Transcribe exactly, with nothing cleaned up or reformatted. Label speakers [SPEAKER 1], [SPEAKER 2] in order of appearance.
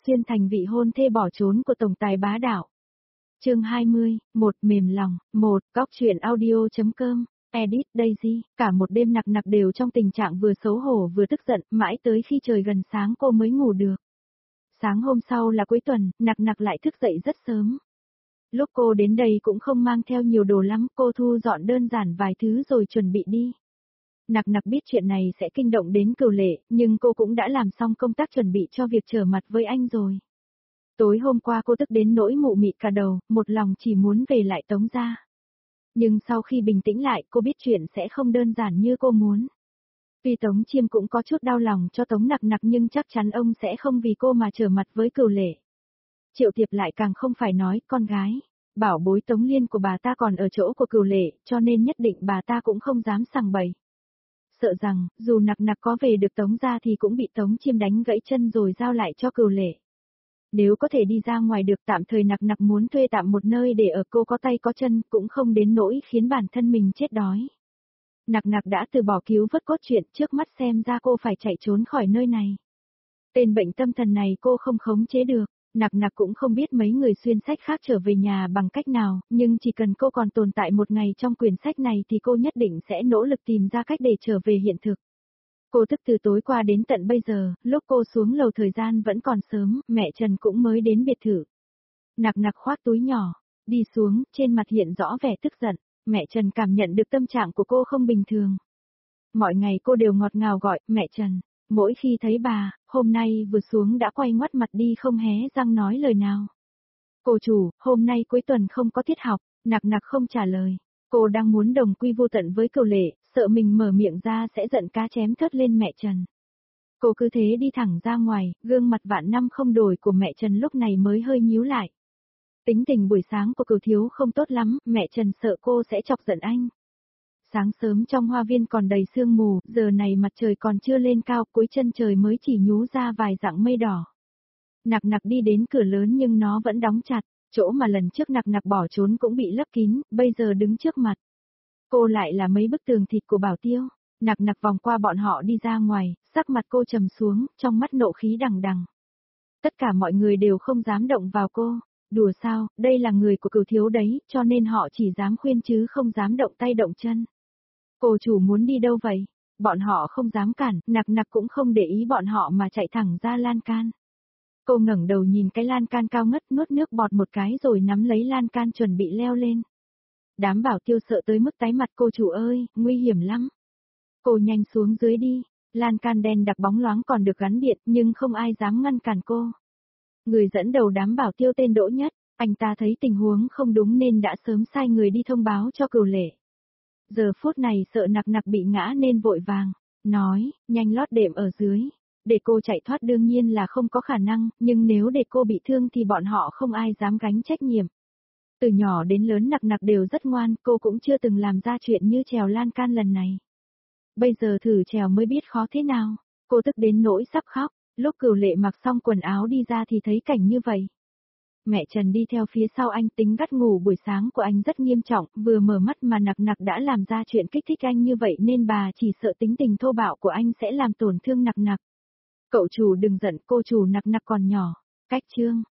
[SPEAKER 1] xuyên thành vị hôn thê bỏ trốn của tổng tài bá đạo. Chương hai mươi, một mềm lòng, một góc truyện audio.com, edit Daisy, cả một đêm Nặc Nặc đều trong tình trạng vừa xấu hổ vừa tức giận, mãi tới khi trời gần sáng cô mới ngủ được. Sáng hôm sau là cuối tuần, Nặc Nặc lại thức dậy rất sớm. Lúc cô đến đây cũng không mang theo nhiều đồ lắm, cô thu dọn đơn giản vài thứ rồi chuẩn bị đi. Nặc Nặc biết chuyện này sẽ kinh động đến Cửu Lệ, nhưng cô cũng đã làm xong công tác chuẩn bị cho việc trở mặt với anh rồi. Tối hôm qua cô tức đến nỗi mụ mị cả đầu, một lòng chỉ muốn về lại Tống gia. Nhưng sau khi bình tĩnh lại, cô biết chuyện sẽ không đơn giản như cô muốn. Tuy Tống Chiêm cũng có chút đau lòng cho Tống Nặc Nặc nhưng chắc chắn ông sẽ không vì cô mà trở mặt với Cửu Lệ. Triệu Tiệp lại càng không phải nói, con gái, bảo bối Tống Liên của bà ta còn ở chỗ của Cửu Lệ, cho nên nhất định bà ta cũng không dám sằng bậy. Sợ rằng, dù Nặc Nặc có về được Tống gia thì cũng bị Tống Chiêm đánh gãy chân rồi giao lại cho Cửu Lệ. Nếu có thể đi ra ngoài được tạm thời Nặc Nặc muốn thuê tạm một nơi để ở, cô có tay có chân cũng không đến nỗi khiến bản thân mình chết đói. Nặc Nặc đã từ bỏ cứu vớt cốt truyện, trước mắt xem ra cô phải chạy trốn khỏi nơi này. Tên bệnh tâm thần này cô không khống chế được, Nặc Nặc cũng không biết mấy người xuyên sách khác trở về nhà bằng cách nào, nhưng chỉ cần cô còn tồn tại một ngày trong quyển sách này thì cô nhất định sẽ nỗ lực tìm ra cách để trở về hiện thực. Cô thức từ tối qua đến tận bây giờ, lúc cô xuống lầu thời gian vẫn còn sớm, mẹ Trần cũng mới đến biệt thự. Nặc Nặc khoác túi nhỏ, đi xuống, trên mặt hiện rõ vẻ tức giận, mẹ Trần cảm nhận được tâm trạng của cô không bình thường. Mọi ngày cô đều ngọt ngào gọi, mẹ Trần, mỗi khi thấy bà, hôm nay vừa xuống đã quay ngoắt mặt đi không hé răng nói lời nào. Cô chủ, hôm nay cuối tuần không có tiết học, Nặc Nặc không trả lời. Cô đang muốn đồng quy vô tận với Cửu Lệ, sợ mình mở miệng ra sẽ giận cá chém thớt lên mẹ Trần. Cô cứ thế đi thẳng ra ngoài, gương mặt vạn năm không đổi của mẹ Trần lúc này mới hơi nhíu lại. Tính tình buổi sáng của Cửu thiếu không tốt lắm, mẹ Trần sợ cô sẽ chọc giận anh. Sáng sớm trong hoa viên còn đầy sương mù, giờ này mặt trời còn chưa lên cao, cuối chân trời mới chỉ nhú ra vài dặng mây đỏ. Nặc Nặc đi đến cửa lớn nhưng nó vẫn đóng chặt, chỗ mà lần trước Nặc Nặc bỏ trốn cũng bị lấp kín, bây giờ đứng trước mặt. Cô lại là mấy bức tường thịt của Bảo Tiêu. Nặc Nặc vòng qua bọn họ đi ra ngoài, sắc mặt cô trầm xuống, trong mắt nộ khí đằng đằng. Tất cả mọi người đều không dám động vào cô. Đùa sao, đây là người của Cửu thiếu đấy, cho nên họ chỉ dám khuyên chứ không dám động tay động chân. Cô chủ muốn đi đâu vậy? Bọn họ không dám cản, Nặc Nặc cũng không để ý bọn họ mà chạy thẳng ra lan can. Cô ngẩng đầu nhìn cái lan can cao ngất, nuốt nước bọt một cái rồi nắm lấy lan can chuẩn bị leo lên. Đám Bảo Tiêu sợ tới mức tái mặt, cô chủ ơi, nguy hiểm lắm. Cô nhanh xuống dưới đi, lan can đen đặc bóng loáng còn được gắn điện nhưng không ai dám ngăn cản cô. Người dẫn đầu đám Bảo Tiêu tên Đỗ Nhất, anh ta thấy tình huống không đúng nên đã sớm sai người đi thông báo cho Cửu Lệ. Giờ phút này sợ Nặc Nặc bị ngã nên vội vàng, nói, nhanh lót đệm ở dưới. Để cô chạy thoát đương nhiên là không có khả năng, nhưng nếu để cô bị thương thì bọn họ không ai dám gánh trách nhiệm. Từ nhỏ đến lớn Nặc Nặc đều rất ngoan, cô cũng chưa từng làm ra chuyện như trèo lan can lần này. Bây giờ thử trèo mới biết khó thế nào, cô tức đến nỗi sắp khóc, lúc Cửu Lệ mặc xong quần áo đi ra thì thấy cảnh như vậy. Mẹ Trần đi theo phía sau anh, tính gắt ngủ buổi sáng của anh rất nghiêm trọng, vừa mở mắt mà Nặc Nặc đã làm ra chuyện kích thích anh như vậy nên bà chỉ sợ tính tình thô bạo của anh sẽ làm tổn thương Nặc Nặc. Cậu chủ đừng giận, cô chủ Nặc Nặc còn nhỏ. Cách chương,